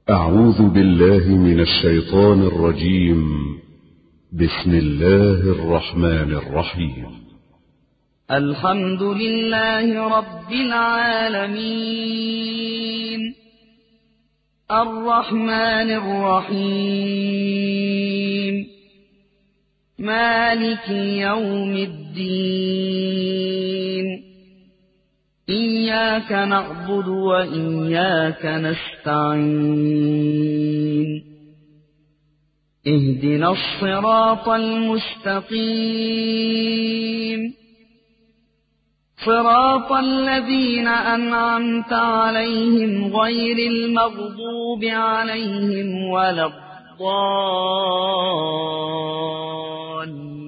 أعوذ بالله من الشيطان الرجيم. بسم الله الرحمن الرحيم. الحمد لله رب العالمين، الرحمن الرحيم، مالك يوم الدين. إياك نعبد وإياك نستعين. اهدنا الصراط المستقيم، صراط الذين أنعمت عليهم غير المغضوب عليهم ولا الضالين.